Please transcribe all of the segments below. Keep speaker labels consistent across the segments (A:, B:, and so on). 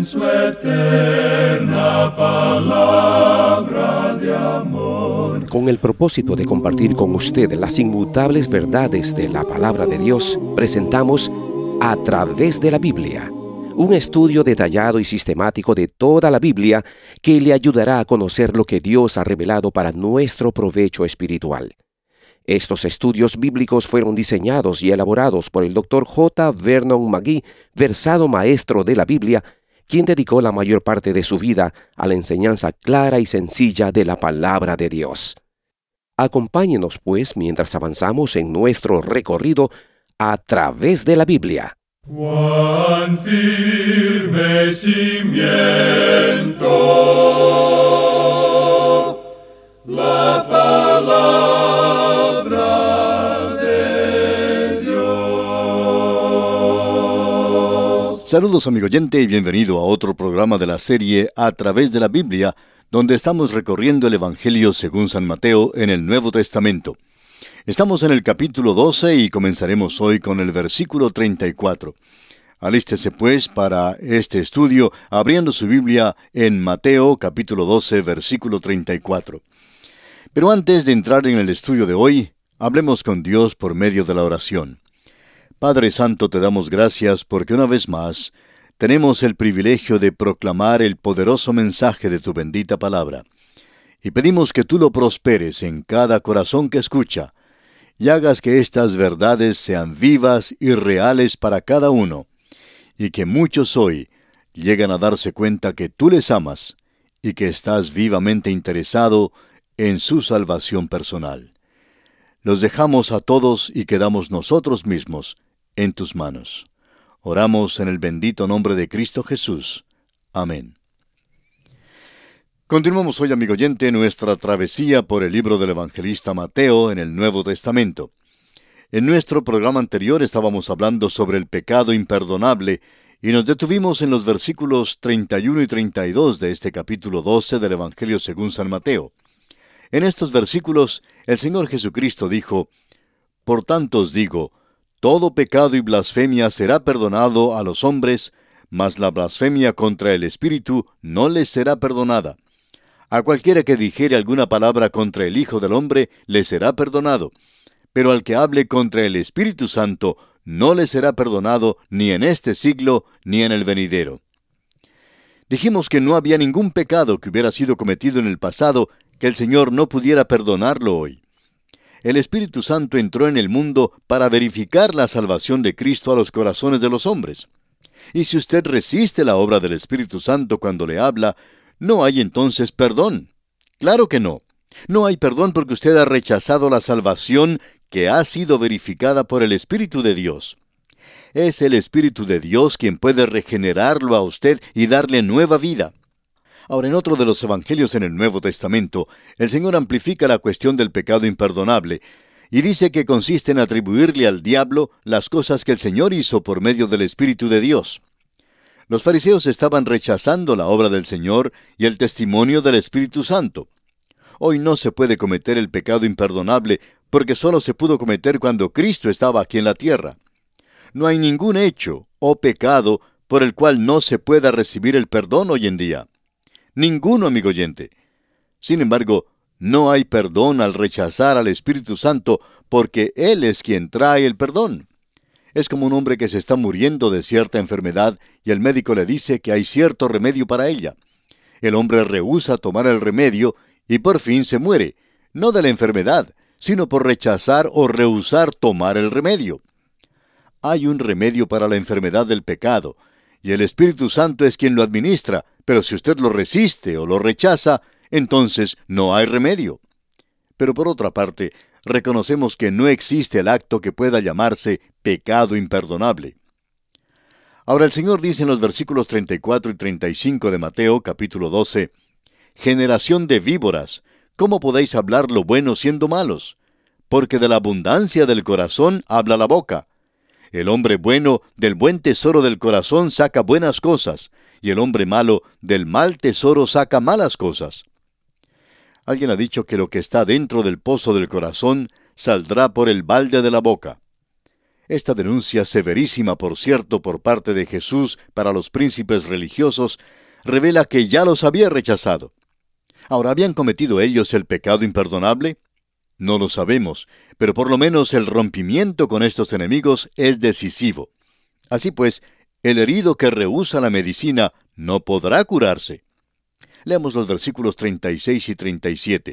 A: su eterna palabra de amor.
B: Con el propósito de compartir con usted las inmutables verdades de la palabra de Dios, presentamos A Través de la Biblia, un estudio detallado y sistemático de toda la Biblia que le ayudará a conocer lo que Dios ha revelado para nuestro provecho espiritual. Estos estudios bíblicos fueron diseñados y elaborados por el Dr. J. Vernon McGee, versado maestro de la Biblia, quien dedicó la mayor parte de su vida a la enseñanza clara y sencilla de la palabra de Dios. Acompáñenos, pues, mientras avanzamos en nuestro recorrido a través de la Biblia.
A: Cuán firme cimiento la palabra de Dios.
C: Saludos, amigo oyente, y bienvenido a otro programa de la serie A Través de la Biblia, donde estamos recorriendo el Evangelio según San Mateo en el Nuevo Testamento. Estamos en el capítulo 12 y comenzaremos hoy con el versículo 34. Alístese pues para este estudio abriendo su Biblia en Mateo capítulo 12, versículo 34. Pero antes de entrar en el estudio de hoy, hablemos con Dios por medio de la oración. Padre Santo, te damos gracias porque una vez más tenemos el privilegio de proclamar el poderoso mensaje de tu bendita palabra. Y pedimos que tú lo prosperes en cada corazón que escucha, y hagas que estas verdades sean vivas y reales para cada uno, y que muchos hoy lleguen a darse cuenta que tú les amas y que estás vivamente interesado en su salvación personal. Los dejamos a todos y quedamos nosotros mismos en tus manos. Oramos en el bendito nombre de Cristo Jesús. Amén. Continuamos hoy, amigo oyente, nuestra travesía por el libro del evangelista Mateo en el Nuevo Testamento. En nuestro programa anterior estábamos hablando sobre el pecado imperdonable y nos detuvimos en los versículos 31 y 32 de este capítulo 12 del Evangelio según San Mateo. En estos versículos, el Señor Jesucristo dijo: «Por tanto os digo, todo pecado y blasfemia será perdonado a los hombres, mas la blasfemia contra el Espíritu no les será perdonada. A cualquiera que dijere alguna palabra contra el Hijo del Hombre, le será perdonado. Pero al que hable contra el Espíritu Santo, no le será perdonado ni en este siglo, ni en el venidero». Dijimos que no había ningún pecado que hubiera sido cometido en el pasado que el Señor no pudiera perdonarlo hoy. El Espíritu Santo entró en el mundo para verificar la salvación de Cristo a los corazones de los hombres. Y si usted resiste la obra del Espíritu Santo cuando le habla, no hay entonces perdón. Claro que no. No hay perdón porque usted ha rechazado la salvación que ha sido verificada por el Espíritu de Dios. Es el Espíritu de Dios quien puede regenerarlo a usted y darle nueva vida. Ahora, en otro de los evangelios en el Nuevo Testamento, el Señor amplifica la cuestión del pecado imperdonable y dice que consiste en atribuirle al diablo las cosas que el Señor hizo por medio del Espíritu de Dios. Los fariseos estaban rechazando la obra del Señor y el testimonio del Espíritu Santo. Hoy no se puede cometer el pecado imperdonable porque solo se pudo cometer cuando Cristo estaba aquí en la tierra. No hay ningún hecho o pecado por el cual no se pueda recibir el perdón hoy en día. Ninguno, amigo oyente. Sin embargo, no hay perdón al rechazar al Espíritu Santo porque Él es quien trae el perdón. Es como un hombre que se está muriendo de cierta enfermedad y el médico le dice que hay cierto remedio para ella. El hombre rehúsa tomar el remedio y por fin se muere, no de la enfermedad, sino por rechazar o rehusar tomar el remedio. Hay un remedio para la enfermedad del pecado, y el Espíritu Santo es quien lo administra, pero si usted lo resiste o lo rechaza, entonces no hay remedio. Pero por otra parte, reconocemos que no existe el acto que pueda llamarse pecado imperdonable. Ahora el Señor dice en los versículos 34 y 35 de Mateo, capítulo 12, «Generación de víboras, ¿cómo podéis hablar lo bueno siendo malos? Porque de la abundancia del corazón habla la boca. El hombre bueno del buen tesoro del corazón saca buenas cosas, y el hombre malo del mal tesoro saca malas cosas». Alguien ha dicho que lo que está dentro del pozo del corazón saldrá por el balde de la boca. Esta denuncia severísima, por cierto, por parte de Jesús para los príncipes religiosos, revela que ya los había rechazado. Ahora, ¿habían cometido ellos el pecado imperdonable? No lo sabemos, pero por lo menos el rompimiento con estos enemigos es decisivo. Así pues, el herido que rehúsa la medicina no podrá curarse. Leamos los versículos 36 y 37.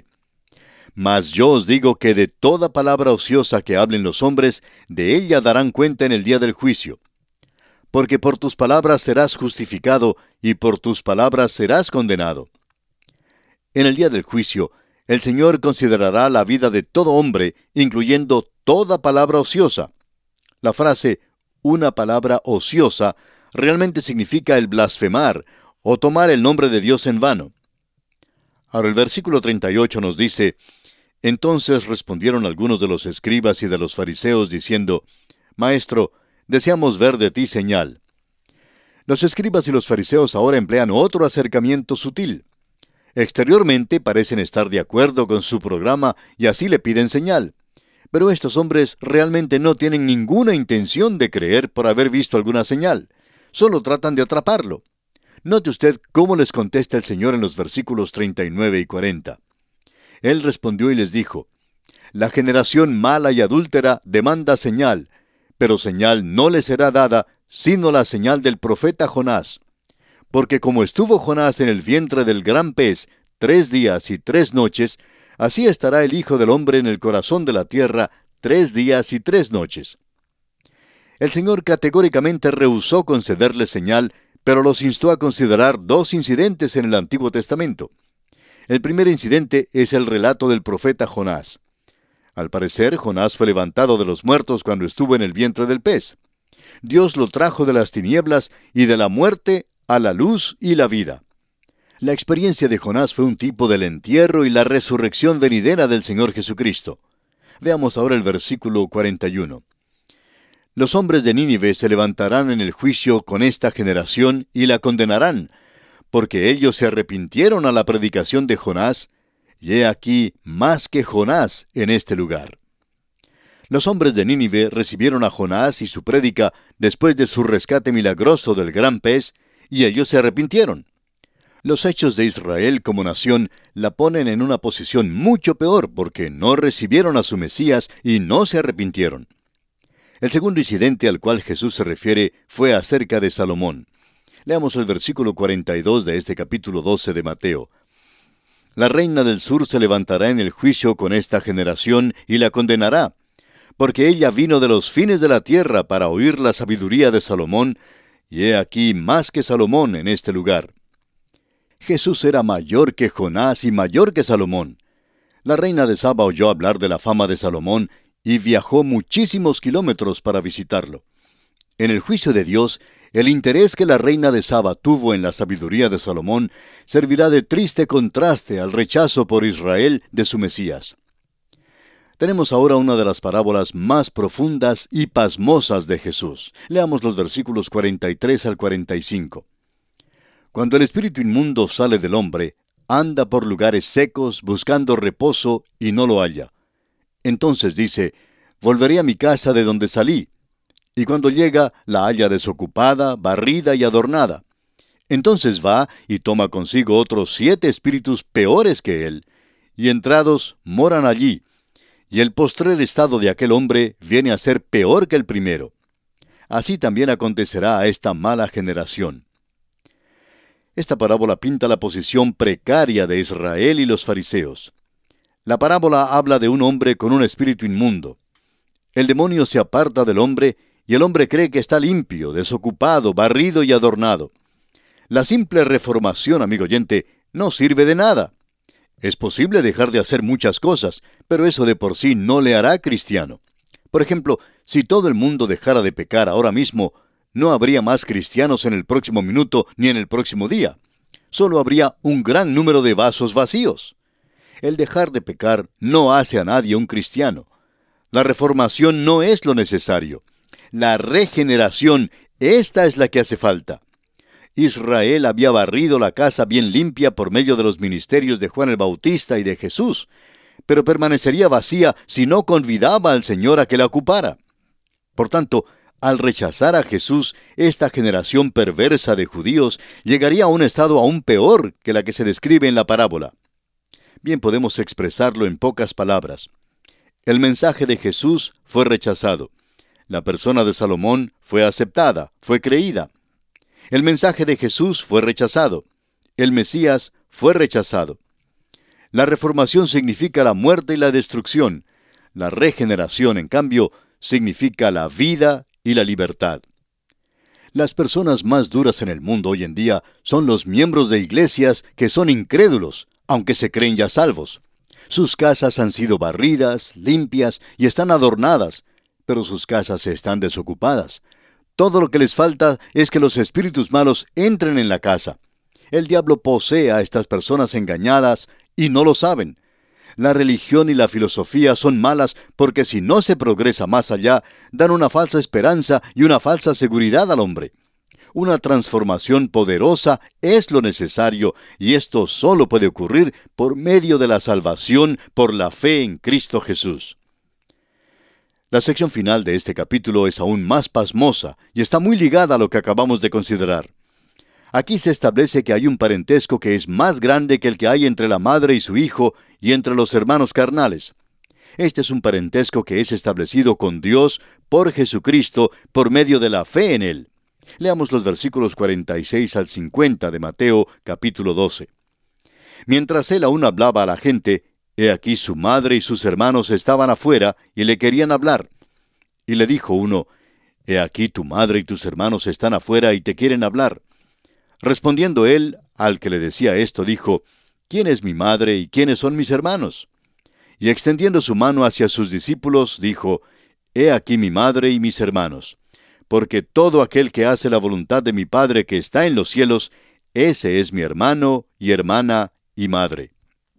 C: Mas yo os digo que de toda palabra ociosa que hablen los hombres, de ella darán cuenta en el día del juicio. Porque por tus palabras serás justificado, y por tus palabras serás condenado. En el día del juicio, el Señor considerará la vida de todo hombre, incluyendo toda palabra ociosa. La frase, una palabra ociosa, realmente significa el blasfemar, o tomar el nombre de Dios en vano. Ahora el versículo 38 nos dice, entonces respondieron algunos de los escribas y de los fariseos diciendo, Maestro, deseamos ver de ti señal. Los escribas y los fariseos ahora emplean otro acercamiento sutil. Exteriormente parecen estar de acuerdo con su programa y así le piden señal. Pero estos hombres realmente no tienen ninguna intención de creer por haber visto alguna señal. Solo tratan de atraparlo. Note usted cómo les contesta el Señor en los versículos 39 y 40. Él respondió y les dijo, La generación mala y adúltera demanda señal, pero señal no le será dada, sino la señal del profeta Jonás. Porque como estuvo Jonás en el vientre del gran pez 3 días y 3 noches, así estará el Hijo del Hombre en el corazón de la tierra 3 días y 3 noches. El Señor categóricamente rehusó concederle señal, pero los instó a considerar 2 incidentes en el Antiguo Testamento. El primer incidente es el relato del profeta Jonás. Al parecer, Jonás fue levantado de los muertos cuando estuvo en el vientre del pez. Dios lo trajo de las tinieblas y de la muerte a la luz y la vida. La experiencia de Jonás fue un tipo del entierro y la resurrección venidera del Señor Jesucristo. Veamos ahora el versículo 41. Los hombres de Nínive se levantarán en el juicio con esta generación y la condenarán, porque ellos se arrepintieron a la predicación de Jonás, y he aquí más que Jonás en este lugar. Los hombres de Nínive recibieron a Jonás y su prédica después de su rescate milagroso del gran pez, y ellos se arrepintieron. Los hechos de Israel como nación la ponen en una posición mucho peor porque no recibieron a su Mesías y no se arrepintieron. El segundo incidente al cual Jesús se refiere fue acerca de Salomón. Leamos el versículo 42 de este capítulo 12 de Mateo. La reina del sur se levantará en el juicio con esta generación y la condenará, porque ella vino de los fines de la tierra para oír la sabiduría de Salomón, y he aquí más que Salomón en este lugar. Jesús era mayor que Jonás y mayor que Salomón. La reina de Saba oyó hablar de la fama de Salomón y viajó muchísimos kilómetros para visitarlo. En el juicio de Dios, el interés que la reina de Saba tuvo en la sabiduría de Salomón servirá de triste contraste al rechazo por Israel de su Mesías. Tenemos ahora una de las parábolas más profundas y pasmosas de Jesús. Leamos los versículos 43 al 45. Cuando el espíritu inmundo sale del hombre, anda por lugares secos buscando reposo y no lo halla. Entonces dice, volveré a mi casa de donde salí. Y cuando llega, la halla desocupada, barrida y adornada. Entonces va y toma consigo otros 7 espíritus peores que él, y entrados moran allí. Y el postrer estado de aquel hombre viene a ser peor que el primero. Así también acontecerá a esta mala generación. Esta parábola pinta la posición precaria de Israel y los fariseos. La parábola habla de un hombre con un espíritu inmundo. El demonio se aparta del hombre y el hombre cree que está limpio, desocupado, barrido y adornado. La simple reformación, amigo oyente, no sirve de nada. Es posible dejar de hacer muchas cosas, pero eso de por sí no le hará cristiano. Por ejemplo, si todo el mundo dejara de pecar ahora mismo, no habría más cristianos en el próximo minuto ni en el próximo día. Solo habría un gran número de vasos vacíos. El dejar de pecar no hace a nadie un cristiano. La reformación no es lo necesario. La regeneración, esta es la que hace falta. Israel había barrido la casa bien limpia por medio de los ministerios de Juan el Bautista y de Jesús, pero permanecería vacía si no convidaba al Señor a que la ocupara. Por tanto, al rechazar a Jesús, esta generación perversa de judíos llegaría a un estado aún peor que la que se describe en la parábola. Bien, podemos expresarlo en pocas palabras. El mensaje de Jesús fue rechazado. La persona de Salomón fue aceptada, fue creída. El mensaje de Jesús fue rechazado. El Mesías fue rechazado. La reformación significa la muerte y la destrucción. La regeneración, en cambio, significa la vida y la libertad. Las personas más duras en el mundo hoy en día son los miembros de iglesias que son incrédulos, aunque se creen ya salvos. Sus casas han sido barridas, limpias y están adornadas, pero sus casas están desocupadas. Todo lo que les falta es que los espíritus malos entren en la casa. El diablo posee a estas personas engañadas y no lo saben. La religión y la filosofía son malas porque si no se progresa más allá, dan una falsa esperanza y una falsa seguridad al hombre. Una transformación poderosa es lo necesario y esto solo puede ocurrir por medio de la salvación por la fe en Cristo Jesús. La sección final de este capítulo es aún más pasmosa y está muy ligada a lo que acabamos de considerar. Aquí se establece que hay un parentesco que es más grande que el que hay entre la madre y su hijo y entre los hermanos carnales. Este es un parentesco que es establecido con Dios por Jesucristo por medio de la fe en Él. Leamos los versículos 46 al 50 de Mateo capítulo 12. Mientras él aún hablaba a la gente, he aquí su madre y sus hermanos estaban afuera y le querían hablar. Y le dijo uno, he aquí tu madre y tus hermanos están afuera y te quieren hablar. Respondiendo él, al que le decía esto, dijo, ¿quién es mi madre y quiénes son mis hermanos? Y extendiendo su mano hacia sus discípulos, dijo, he aquí mi madre y mis hermanos. Porque todo aquel que hace la voluntad de mi Padre que está en los cielos, ese es mi hermano y hermana y madre.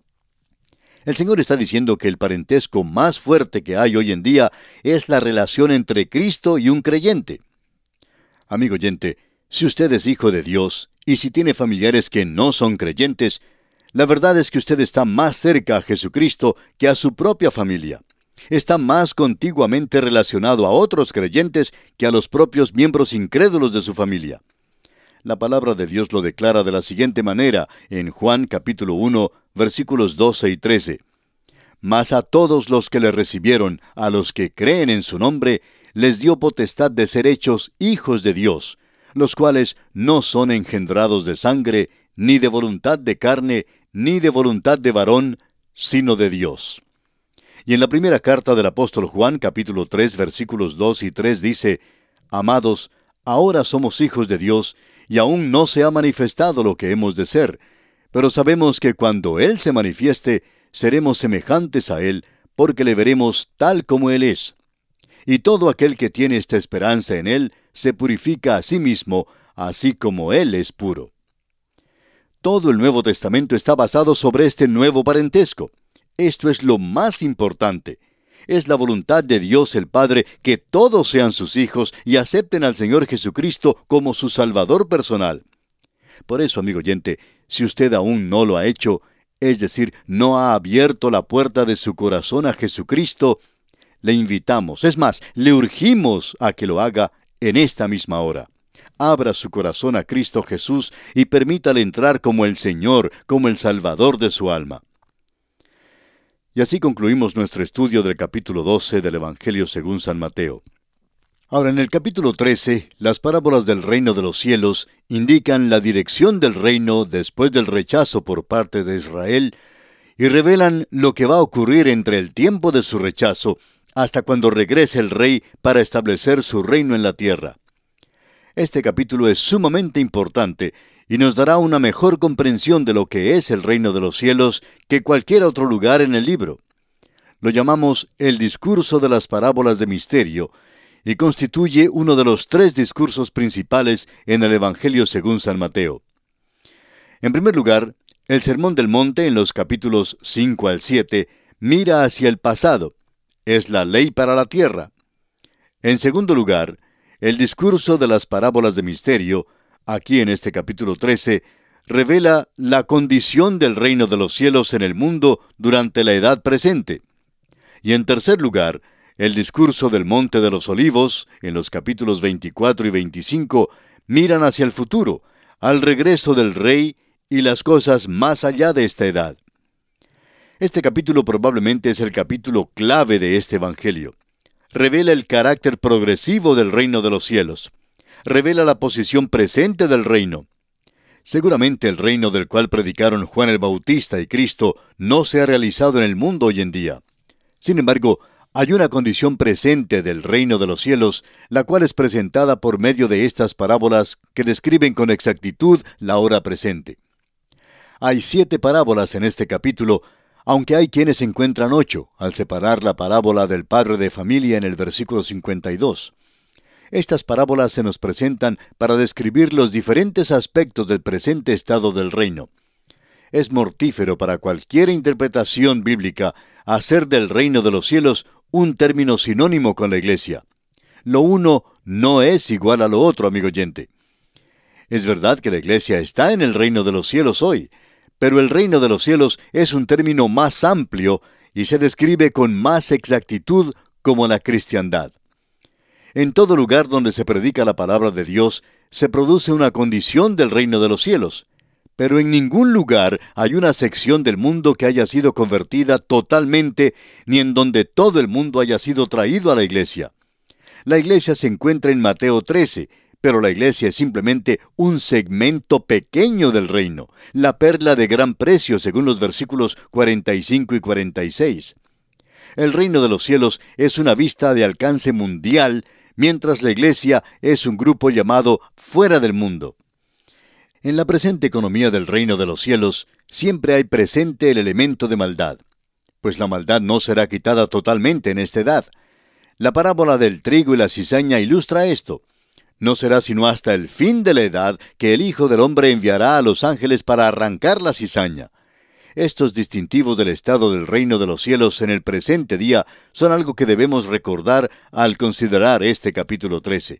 C: El Señor está diciendo que el parentesco más fuerte que hay hoy en día es la relación entre Cristo y un creyente. Amigo oyente, si usted es hijo de Dios y si tiene familiares que no son creyentes, la verdad es que usted está más cerca a Jesucristo que a su propia familia. Está más contiguamente relacionado a otros creyentes que a los propios miembros incrédulos de su familia. La palabra de Dios lo declara de la siguiente manera en Juan capítulo 1, versículos 12 y 13. Mas a todos los que le recibieron, a los que creen en su nombre, les dio potestad de ser hechos hijos de Dios, los cuales no son engendrados de sangre, ni de voluntad de carne, ni de voluntad de varón, sino de Dios. Y en la primera carta del apóstol Juan, capítulo 3, versículos 2 y 3 dice, Amados, ahora somos hijos de Dios, y aún no se ha manifestado lo que hemos de ser, pero sabemos que cuando Él se manifieste, seremos semejantes a Él, porque le veremos tal como Él es. Y todo aquel que tiene esta esperanza en Él, se purifica a sí mismo, así como Él es puro. Todo el Nuevo Testamento está basado sobre este nuevo parentesco. Esto es lo más importante. Es la voluntad de Dios el Padre que todos sean sus hijos y acepten al Señor Jesucristo como su Salvador personal. Por eso, amigo oyente, si usted aún no lo ha hecho, es decir, no ha abierto la puerta de su corazón a Jesucristo, le invitamos, es más, le urgimos a que lo haga en esta misma hora. Abra su corazón a Cristo Jesús y permítale entrar como el Señor, como el Salvador de su alma. Y así concluimos nuestro estudio del capítulo 12 del Evangelio según San Mateo. Ahora, en el capítulo 13, las parábolas del reino de los cielos indican la dirección del reino después del rechazo por parte de Israel y revelan lo que va a ocurrir entre el tiempo de su rechazo hasta cuando regrese el rey para establecer su reino en la tierra. Este capítulo es sumamente importante y nos dará una mejor comprensión de lo que es el reino de los cielos que cualquier otro lugar en el libro. Lo llamamos el discurso de las parábolas de misterio y constituye uno de los 3 discursos principales en el Evangelio según San Mateo. En primer lugar, el Sermón del Monte en los capítulos 5 al 7 mira hacia el pasado. Es la ley para la tierra. En segundo lugar, el discurso de las parábolas de misterio, aquí en este capítulo 13, revela la condición del reino de los cielos en el mundo durante la edad presente. Y en tercer lugar, El discurso del Monte de los Olivos, en los capítulos 24 y 25, miran hacia el futuro, al regreso del Rey y las cosas más allá de esta edad. Este capítulo probablemente es el capítulo clave de este Evangelio. Revela el carácter progresivo del reino de los cielos. Revela la posición presente del reino. Seguramente el reino del cual predicaron Juan el Bautista y Cristo no se ha realizado en el mundo hoy en día. Sin embargo, hay una condición presente del reino de los cielos, la cual es presentada por medio de estas parábolas que describen con exactitud la hora presente. Hay 7 parábolas en este capítulo, aunque hay quienes encuentran 8, al separar la parábola del padre de familia en el versículo 52. Estas parábolas se nos presentan para describir los diferentes aspectos del presente estado del reino. Es mortífero para cualquier interpretación bíblica hacer del reino de los cielos un término sinónimo con la iglesia. Lo uno no es igual a lo otro, amigo oyente. Es verdad que la iglesia está en el reino de los cielos hoy, pero el reino de los cielos es un término más amplio y se describe con más exactitud como la cristiandad. En todo lugar donde se predica la palabra de Dios, se produce una condición del reino de los cielos, pero en ningún lugar hay una sección del mundo que haya sido convertida totalmente, ni en donde todo el mundo haya sido traído a la iglesia. La iglesia se encuentra en Mateo 13, pero la iglesia es simplemente un segmento pequeño del reino, la perla de gran precio según los versículos 45 y 46. El reino de los cielos es una vista de alcance mundial, mientras la iglesia es un grupo llamado fuera del mundo. En la presente economía del reino de los cielos, siempre hay presente el elemento de maldad, pues la maldad no será quitada totalmente en esta edad. La parábola del trigo y la cizaña ilustra esto. No será sino hasta el fin de la edad que el Hijo del Hombre enviará a los ángeles para arrancar la cizaña. Estos distintivos del estado del reino de los cielos en el presente día son algo que debemos recordar al considerar este capítulo 13.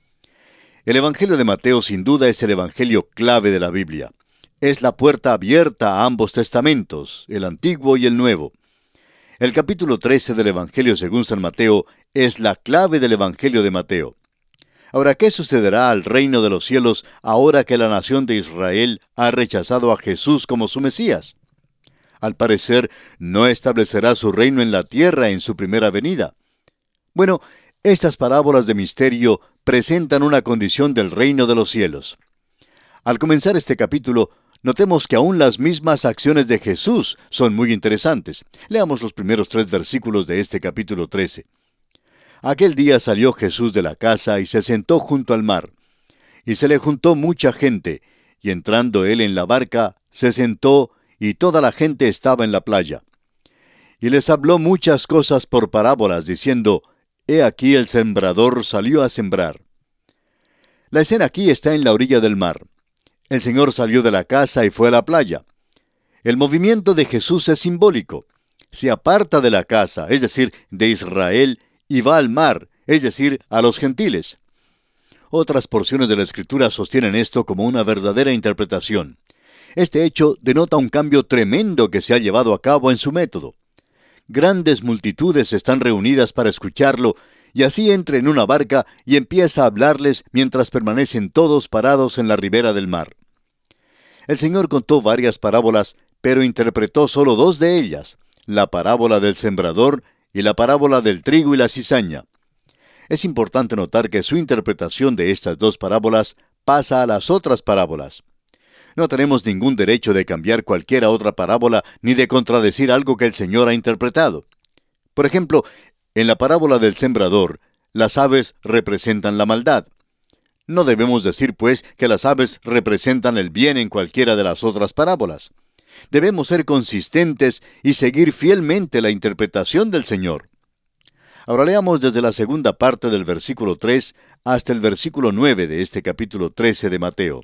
C: El Evangelio de Mateo sin duda es el Evangelio clave de la Biblia. Es la puerta abierta a ambos testamentos, el Antiguo y el Nuevo. El capítulo 13 del Evangelio según San Mateo es la clave del Evangelio de Mateo. Ahora, ¿qué sucederá al reino de los cielos ahora que la nación de Israel ha rechazado a Jesús como su Mesías? Al parecer, no establecerá su reino en la tierra en su primera venida. Bueno, estas parábolas de misterio presentan una condición del reino de los cielos. Al comenzar este capítulo, notemos que aún las mismas acciones de Jesús son muy interesantes. Leamos los primeros 3 versículos de este capítulo 13. Aquel día salió Jesús de la casa y se sentó junto al mar. Y se le juntó mucha gente, y entrando él en la barca, se sentó, y toda la gente estaba en la playa. Y les habló muchas cosas por parábolas, diciendo, He aquí el sembrador salió a sembrar. La escena aquí está en la orilla del mar. El Señor salió de la casa y fue a la playa. El movimiento de Jesús es simbólico. Se aparta de la casa, es decir, de Israel, y va al mar, es decir, a los gentiles. Otras porciones de la Escritura sostienen esto como una verdadera interpretación. Este hecho denota un cambio tremendo que se ha llevado a cabo en su método. Grandes multitudes están reunidas para escucharlo, y así entra en una barca y empieza a hablarles mientras permanecen todos parados en la ribera del mar. El Señor contó varias parábolas, pero interpretó solo 2 de ellas, la parábola del sembrador y la parábola del trigo y la cizaña. Es importante notar que su interpretación de estas 2 parábolas pasa a las otras parábolas. No tenemos ningún derecho de cambiar cualquiera otra parábola ni de contradecir algo que el Señor ha interpretado. Por ejemplo, en la parábola del sembrador, las aves representan la maldad. No debemos decir, pues, que las aves representan el bien en cualquiera de las otras parábolas. Debemos ser consistentes y seguir fielmente la interpretación del Señor. Ahora leamos desde la segunda parte del versículo 3 hasta el versículo 9 de este capítulo 13 de Mateo.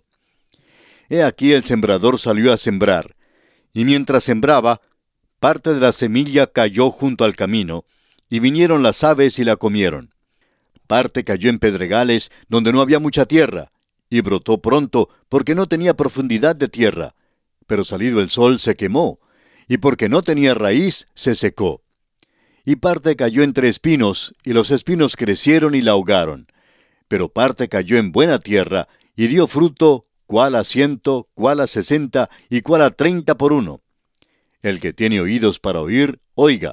C: He aquí el sembrador salió a sembrar, y mientras sembraba, parte de la semilla cayó junto al camino, y vinieron las aves y la comieron. Parte cayó en pedregales, donde no había mucha tierra, y brotó pronto, porque no tenía profundidad de tierra. Pero salido el sol se quemó, y porque no tenía raíz se secó. y parte cayó entre espinos, y los espinos crecieron y la ahogaron. Pero parte cayó en buena tierra, y dio fruto, cuál a 100, cuál a 60, y cuál a 30 por uno. El que tiene oídos para oír, oiga.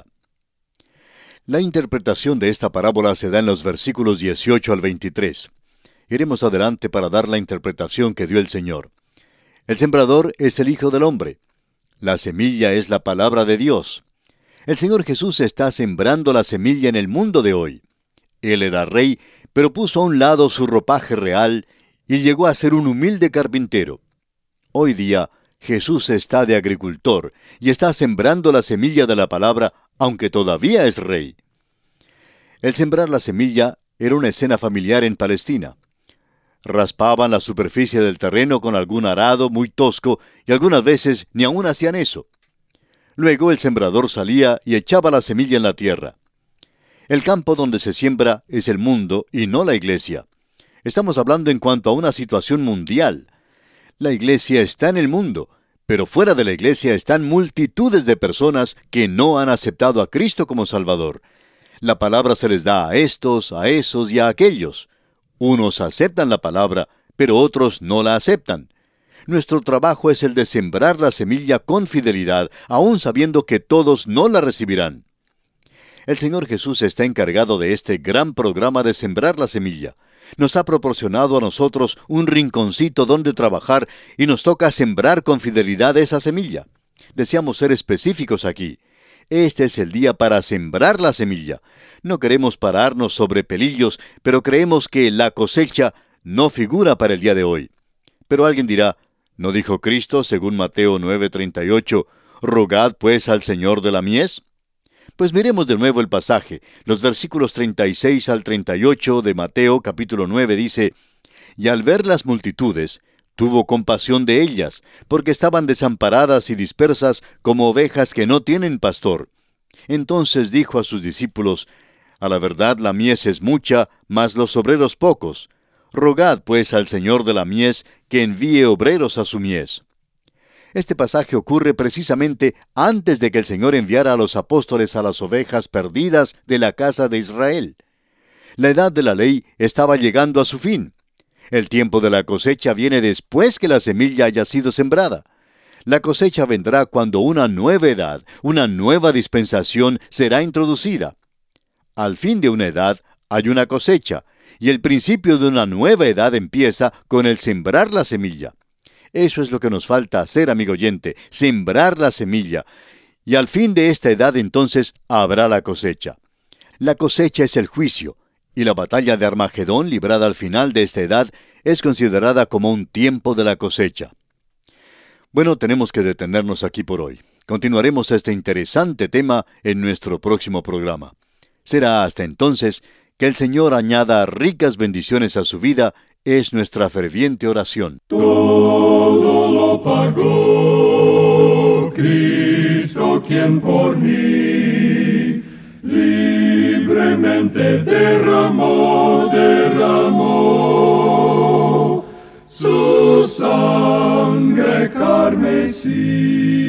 C: La interpretación de esta parábola se da en los versículos 18 al 23. Iremos adelante para dar la interpretación que dio el Señor. El sembrador es el Hijo del Hombre. La semilla es la palabra de Dios. El Señor Jesús está sembrando la semilla en el mundo de hoy. Él era rey, pero puso a un lado su ropaje real y llegó a ser un humilde carpintero. Hoy día, Jesús está de agricultor y está sembrando la semilla de la palabra, aunque todavía es rey. El sembrar la semilla era una escena familiar en Palestina. Raspaban la superficie del terreno con algún arado muy tosco y algunas veces ni aún hacían eso. Luego el sembrador salía y echaba la semilla en la tierra. El campo donde se siembra es el mundo y no la iglesia. Estamos hablando en cuanto a una situación mundial. La iglesia está en el mundo, pero fuera de la iglesia están multitudes de personas que no han aceptado a Cristo como Salvador. La palabra se les da a estos, a esos y a aquellos. Unos aceptan la palabra, pero otros no la aceptan. Nuestro trabajo es el de sembrar la semilla con fidelidad, aun sabiendo que todos no la recibirán. El Señor Jesús está encargado de este gran programa de sembrar la semilla. Nos ha proporcionado a nosotros un rinconcito donde trabajar y nos toca sembrar con fidelidad esa semilla. Deseamos ser específicos aquí. Este es el día para sembrar la semilla. No queremos pararnos sobre pelillos, pero creemos que la cosecha no figura para el día de hoy. Pero alguien dirá, ¿no dijo Cristo, según Mateo 9:38, rogad pues al Señor de la mies? Pues miremos de nuevo el pasaje. Los versículos 36 al 38 de Mateo capítulo 9 dice, y al ver las multitudes, tuvo compasión de ellas, porque estaban desamparadas y dispersas como ovejas que no tienen pastor. Entonces dijo a sus discípulos, a la verdad la mies es mucha, mas los obreros pocos. Rogad pues al Señor de la mies que envíe obreros a su mies. Este pasaje ocurre precisamente antes de que el Señor enviara a los apóstoles a las ovejas perdidas de la casa de Israel. La edad de la ley estaba llegando a su fin. El tiempo de la cosecha viene después que la semilla haya sido sembrada. La cosecha vendrá cuando una nueva edad, una nueva dispensación será introducida. Al fin de una edad hay una cosecha, y el principio de una nueva edad empieza con el sembrar la semilla. Eso es lo que nos falta hacer, amigo oyente, sembrar la semilla. Y al fin de esta edad entonces habrá la cosecha. La cosecha es el juicio, y la batalla de Armagedón, librada al final de esta edad, es considerada como un tiempo de la cosecha. Bueno, tenemos que detenernos aquí por hoy. Continuaremos este interesante tema en nuestro próximo programa. Será hasta entonces que el Señor añada ricas bendiciones a su vida, es nuestra ferviente oración.
A: Todo lo pagó Cristo, quien por mí libremente derramó su sangre carmesí.